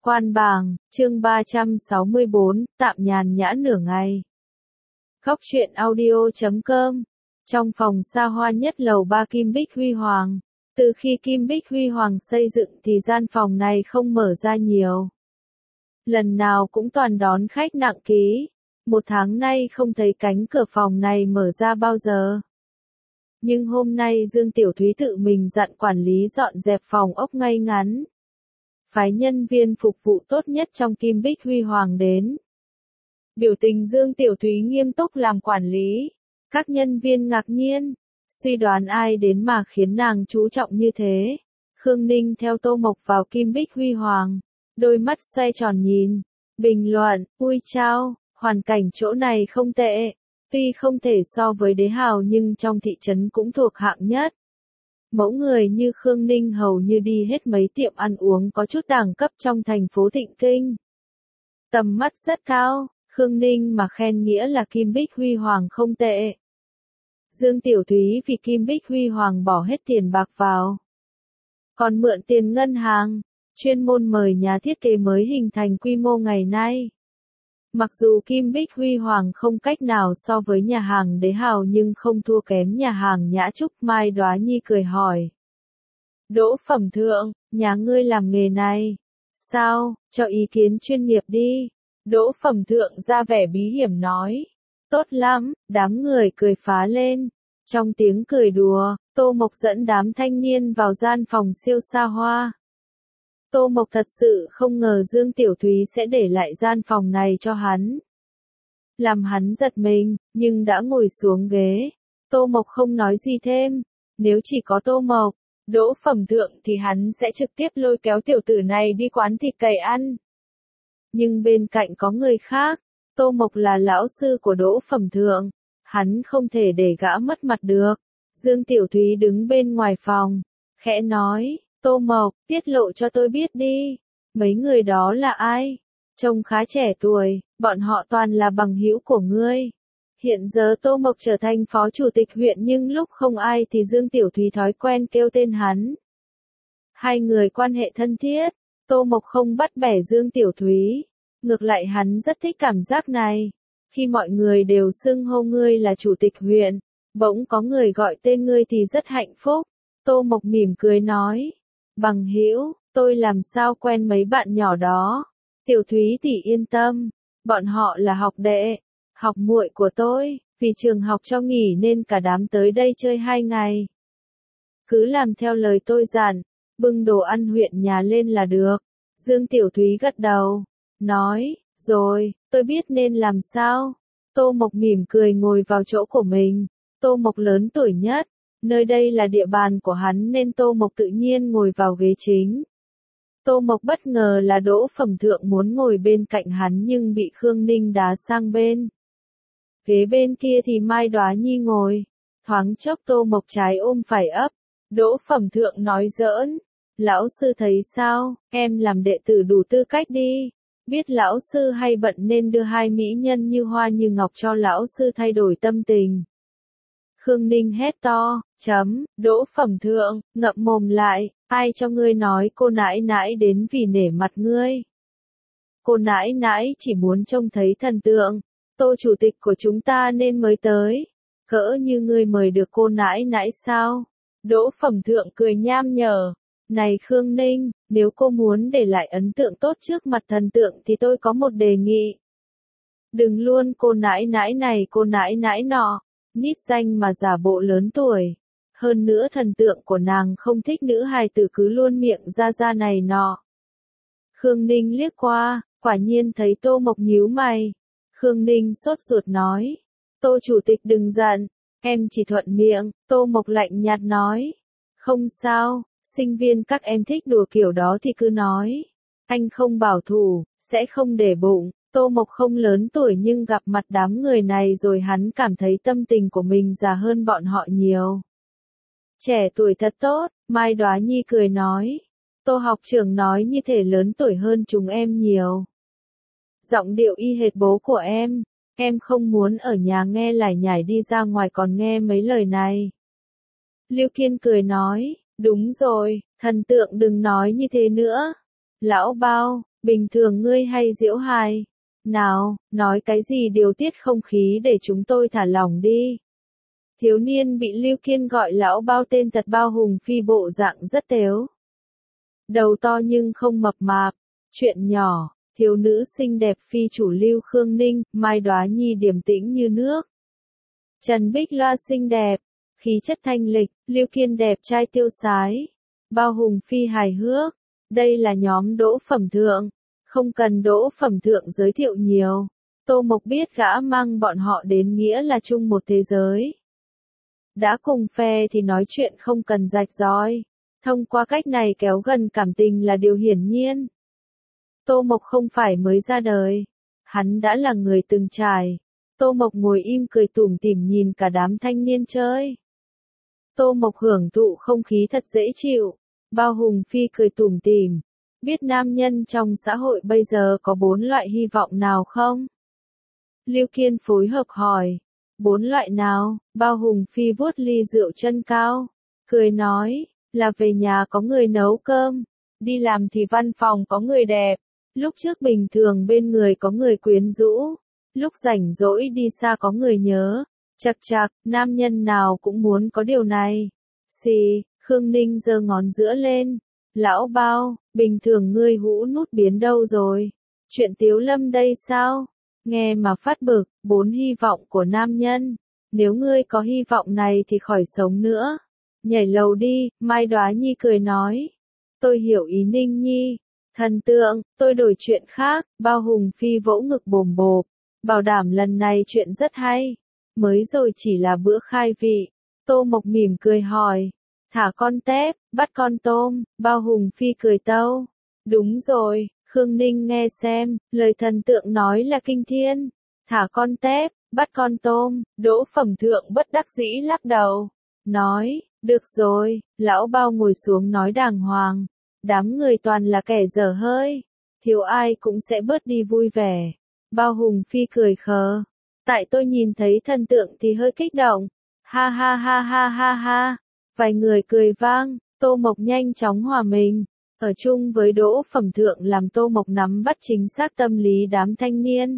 Quan bảng, chương 364, tạm nhàn nhã nửa ngày. Góc truyện audio.com. Trong phòng xa hoa nhất lầu 3 Kim Bích Huy Hoàng. Từ khi Kim Bích Huy Hoàng xây dựng thì gian phòng này không mở ra nhiều. Lần nào cũng toàn đón khách nặng ký. 1 tháng nay không thấy cánh cửa phòng này mở ra bao giờ. Nhưng hôm nay Dương Tiểu Thúy tự mình dặn quản lý dọn dẹp phòng ốc ngay ngắn. Phái nhân viên phục vụ tốt nhất trong Kim Bích Huy Hoàng đến. Biểu tình Dương Tiểu Thúy nghiêm túc làm quản lý. Các nhân viên ngạc nhiên, suy đoán ai đến mà khiến nàng chú trọng như thế. Khương Ninh theo Tô Mộc vào Kim Bích Huy Hoàng, đôi mắt xoay tròn nhìn, bình luận, ui chao, hoàn cảnh chỗ này không tệ, tuy không thể so với Đế Hào nhưng trong thị trấn cũng thuộc hạng nhất. Mẫu người như Khương Ninh hầu như đi hết mấy tiệm ăn uống có chút đẳng cấp trong thành phố Thịnh Kinh. Tầm mắt rất cao, Khương Ninh mà khen nghĩa là Kim Bích Huy Hoàng không tệ. Dương Tiểu Thúy vì Kim Bích Huy Hoàng bỏ hết tiền bạc vào. Còn mượn tiền ngân hàng, chuyên môn mời nhà thiết kế mới hình thành quy mô ngày nay. Mặc dù Kim Bích Huy Hoàng không cách nào so với nhà hàng Đế Hào nhưng không thua kém nhà hàng Nhã Trúc. Mai Đoá Nhi cười hỏi. Đỗ Phẩm Thượng, nhà ngươi làm nghề này. Sao, cho ý kiến chuyên nghiệp đi. Đỗ Phẩm Thượng ra vẻ bí hiểm nói. Tốt lắm, đám người cười phá lên. Trong tiếng cười đùa, Tô Mộc dẫn đám thanh niên vào gian phòng siêu xa hoa. Tô Mộc thật sự không ngờ Dương Tiểu Thúy sẽ để lại gian phòng này cho hắn. Làm hắn giật mình, nhưng đã ngồi xuống ghế. Tô Mộc không nói gì thêm. Nếu chỉ có Tô Mộc, Đỗ Phẩm Thượng thì hắn sẽ trực tiếp lôi kéo tiểu tử này đi quán thịt cầy ăn. Nhưng bên cạnh có người khác. Tô Mộc là lão sư của Đỗ Phẩm Thượng. Hắn không thể để gã mất mặt được. Dương Tiểu Thúy đứng bên ngoài phòng, khẽ nói. Tô Mộc, tiết lộ cho tôi biết đi. Mấy người đó là ai? Trông khá trẻ tuổi, bọn họ toàn là bằng hữu của ngươi. Hiện giờ Tô Mộc trở thành phó chủ tịch huyện nhưng lúc không ai thì Dương Tiểu Thúy thói quen kêu tên hắn. Hai người quan hệ thân thiết, Tô Mộc không bắt bẻ Dương Tiểu Thúy. Ngược lại hắn rất thích cảm giác này. Khi mọi người đều xưng hô ngươi là chủ tịch huyện, bỗng có người gọi tên ngươi thì rất hạnh phúc. Tô Mộc mỉm cười nói. Bằng hữu, tôi làm sao quen mấy bạn nhỏ đó. Tiểu Thúy thì yên tâm, bọn họ là học đệ, học muội của tôi, vì trường học cho nghỉ nên cả đám tới đây chơi 2 ngày. Cứ làm theo lời tôi dặn, bưng đồ ăn huyện nhà lên là được. Dương Tiểu Thúy gật đầu, nói, rồi, tôi biết nên làm sao. Tô Mộc mỉm cười ngồi vào chỗ của mình. Tô Mộc lớn tuổi nhất. Nơi đây là địa bàn của hắn nên Tô Mộc tự nhiên ngồi vào ghế chính. Tô Mộc bất ngờ là Đỗ Phẩm Thượng muốn ngồi bên cạnh hắn nhưng bị Khương Ninh đá sang bên. Ghế bên kia thì Mai Đoá Nhi ngồi. Thoáng chốc Tô Mộc trái ôm phải ấp. Đỗ Phẩm Thượng nói giỡn. Lão sư thấy sao, em làm đệ tử đủ tư cách đi. Biết lão sư hay bận nên đưa 2 mỹ nhân như hoa như ngọc cho lão sư thay đổi tâm tình. Khương Ninh hét to, Đỗ Phẩm Thượng, ngậm mồm lại, ai cho ngươi nói cô nãi nãi đến vì nể mặt ngươi. Cô nãi nãi chỉ muốn trông thấy thần tượng, Tô chủ tịch của chúng ta nên mới tới. Cỡ như ngươi mời được cô nãi nãi sao? Đỗ Phẩm Thượng cười nham nhở. Này Khương Ninh, nếu cô muốn để lại ấn tượng tốt trước mặt thần tượng thì tôi có một đề nghị. Đừng luôn cô nãi nãi này cô nãi nãi nọ. Nít danh mà giả bộ lớn tuổi. Hơn nữa thần tượng của nàng không thích nữ hài tử cứ luôn miệng ra này nọ. Khương Ninh liếc qua, quả nhiên thấy Tô Mộc nhíu mày. Khương Ninh sốt ruột nói. Tô chủ tịch đừng giận, em chỉ thuận miệng. Tô Mộc lạnh nhạt nói. Không sao, sinh viên các em thích đùa kiểu đó thì cứ nói. Anh không bảo thủ, sẽ không để bụng. Tô Mộc không lớn tuổi nhưng gặp mặt đám người này rồi hắn cảm thấy tâm tình của mình già hơn bọn họ nhiều. Trẻ tuổi thật tốt, Mai Đoá Nhi cười nói. Tô học trưởng nói như thể lớn tuổi hơn chúng em nhiều. Giọng điệu y hệt bố của em không muốn ở nhà nghe lải nhải đi ra ngoài còn nghe mấy lời này. Lưu Kiên cười nói, đúng rồi, thần tượng đừng nói như thế nữa. Lão Bao, bình thường ngươi hay giễu hài. Nào, nói cái gì điều tiết không khí để chúng tôi thả lỏng đi. Thiếu niên bị Lưu Kiên gọi lão Bao tên thật Bao Hùng Phi bộ dạng rất tếu. Đầu to nhưng không mập mạp. Chuyện nhỏ, thiếu nữ xinh đẹp phi chủ Lưu Khương Ninh, Mai Đoá Nhi điềm tĩnh như nước. Trần Bích Loa xinh đẹp, khí chất thanh lịch, Lưu Kiên đẹp trai tiêu sái. Bao Hùng Phi hài hước. Đây là nhóm Đỗ Phẩm Thượng. Không cần Đỗ Phẩm Thượng giới thiệu nhiều. Tô Mộc biết gã mang bọn họ đến nghĩa là chung một thế giới. Đã cùng phe thì nói chuyện không cần rạch ròi. Thông qua cách này kéo gần cảm tình là điều hiển nhiên. Tô Mộc không phải mới ra đời. Hắn đã là người từng trải. Tô Mộc ngồi im cười tủm tỉm nhìn cả đám thanh niên chơi. Tô Mộc hưởng thụ không khí thật dễ chịu. Bao Hùng Phi cười tủm tỉm. Biết nam nhân trong xã hội bây giờ có 4 loại hy vọng nào không? Lưu Kiên phối hợp hỏi. 4 loại nào? Bao Hùng Phi vuốt ly rượu chân cao. Cười nói, là về nhà có người nấu cơm. Đi làm thì văn phòng có người đẹp. Lúc trước bình thường bên người có người quyến rũ. Lúc rảnh rỗi đi xa có người nhớ. Chật chạc, nam nhân nào cũng muốn có điều này. Xì, Khương Ninh giơ ngón giữa lên. Lão Bao, bình thường ngươi hũ nút biến đâu rồi? Chuyện Tiếu Lâm đây sao? Nghe mà phát bực, 4 hy vọng của nam nhân. Nếu ngươi có hy vọng này thì khỏi sống nữa. Nhảy lầu đi, Mai Đoá Nhi cười nói. Tôi hiểu ý Ninh Nhi. Thần tượng, tôi đổi chuyện khác. Bao Hùng Phi vỗ ngực bồm bộp. Bảo đảm lần này chuyện rất hay. Mới rồi chỉ là bữa khai vị. Tô Mộc mỉm cười hỏi. Thả con tép, bắt con tôm. Bao Hùng Phi cười tâu. Đúng rồi, Khương Ninh nghe xem, lời thần tượng nói là kinh thiên. Thả con tép, bắt con tôm. Đỗ Phẩm Thượng bất đắc dĩ lắc đầu. Nói, được rồi, lão Bao ngồi xuống nói đàng hoàng. Đám người toàn là kẻ dở hơi. Thiếu ai cũng sẽ bớt đi vui vẻ. Bao Hùng Phi cười khờ. Tại tôi nhìn thấy thần tượng thì hơi kích động. Ha ha ha ha ha ha. Vài người cười vang. Tô Mộc nhanh chóng hòa mình. Ở chung với Đỗ Phẩm Thượng làm Tô Mộc nắm bắt chính xác tâm lý đám thanh niên.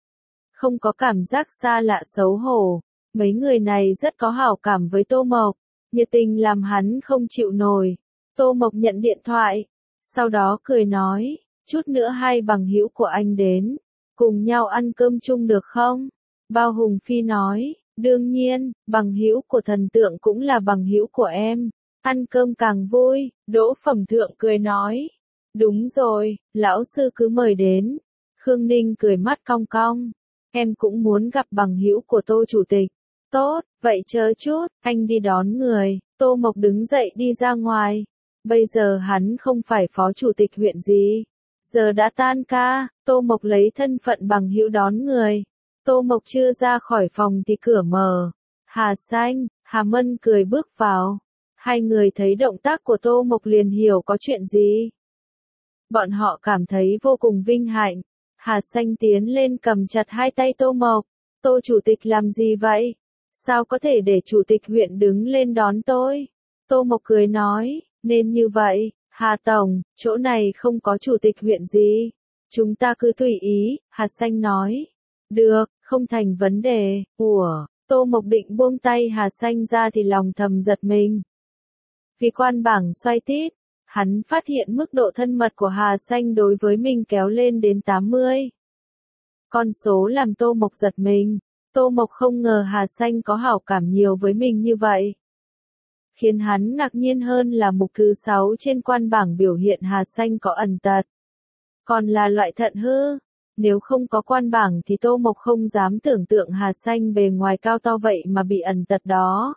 Không có cảm giác xa lạ xấu hổ. Mấy người này rất có hảo cảm với Tô Mộc. Nhiệt tình làm hắn không chịu nổi. Tô Mộc nhận điện thoại. Sau đó cười nói. Chút nữa hai bằng hữu của anh đến. Cùng nhau ăn cơm chung được không? Bao Hùng Phi nói. Đương nhiên, bằng hữu của thần tượng cũng là bằng hữu của em. Ăn cơm càng vui, Đỗ Phẩm Thượng cười nói. Đúng rồi, lão sư cứ mời đến. Khương Ninh cười mắt cong cong. Em cũng muốn gặp bằng hữu của Tô Chủ tịch. Tốt, vậy chờ chút, anh đi đón người. Tô Mộc đứng dậy đi ra ngoài. Bây giờ hắn không phải phó chủ tịch huyện gì. Giờ đã tan ca, Tô Mộc lấy thân phận bằng hữu đón người. Tô Mộc chưa ra khỏi phòng thì cửa mở. Hà Xanh, Hà Mân cười bước vào. Hai người thấy động tác của Tô Mộc liền hiểu có chuyện gì. Bọn họ cảm thấy vô cùng vinh hạnh. Hà Xanh tiến lên cầm chặt hai tay Tô Mộc. Tô Chủ tịch làm gì vậy? Sao có thể để Chủ tịch huyện đứng lên đón tôi? Tô Mộc cười nói, nên như vậy, Hà Tổng, chỗ này không có Chủ tịch huyện gì. Chúng ta cứ tùy ý, Hà Xanh nói. Được, không thành vấn đề. Ủa, Tô Mộc định buông tay Hà Xanh ra thì lòng thầm giật mình. Vì quan bảng xoay tít, hắn phát hiện mức độ thân mật của Hà Xanh đối với mình kéo lên đến 80. Con số làm Tô Mộc giật mình. Tô Mộc không ngờ Hà Xanh có hảo cảm nhiều với mình như vậy. Khiến hắn ngạc nhiên hơn là mục thứ 6 trên quan bảng biểu hiện Hà Xanh có ẩn tật. Còn là loại thận hư. Nếu không có quan bảng thì Tô Mộc không dám tưởng tượng Hà Xanh bề ngoài cao to vậy mà bị ẩn tật đó.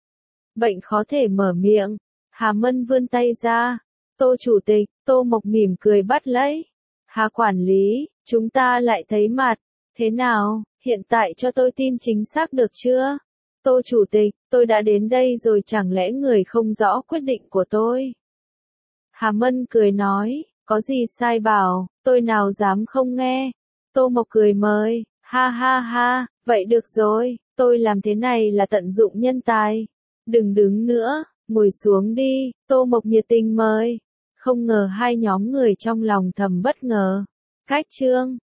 Bệnh khó thể mở miệng. Hà Mân vươn tay ra. Tô Chủ tịch, Tô Mộc mỉm cười bắt lấy. Hà quản lý, chúng ta lại thấy mặt. Thế nào, hiện tại cho tôi tin chính xác được chưa? Tô Chủ tịch, tôi đã đến đây rồi chẳng lẽ người không rõ quyết định của tôi? Hà Mân cười nói, có gì sai bảo, tôi nào dám không nghe. Tô Mộc cười mời, ha ha ha, vậy được rồi, tôi làm thế này là tận dụng nhân tài. Đừng đứng nữa, ngồi xuống đi, Tô Mộc nhiệt tình mời. Không ngờ hai nhóm người trong lòng thầm bất ngờ. Cách chương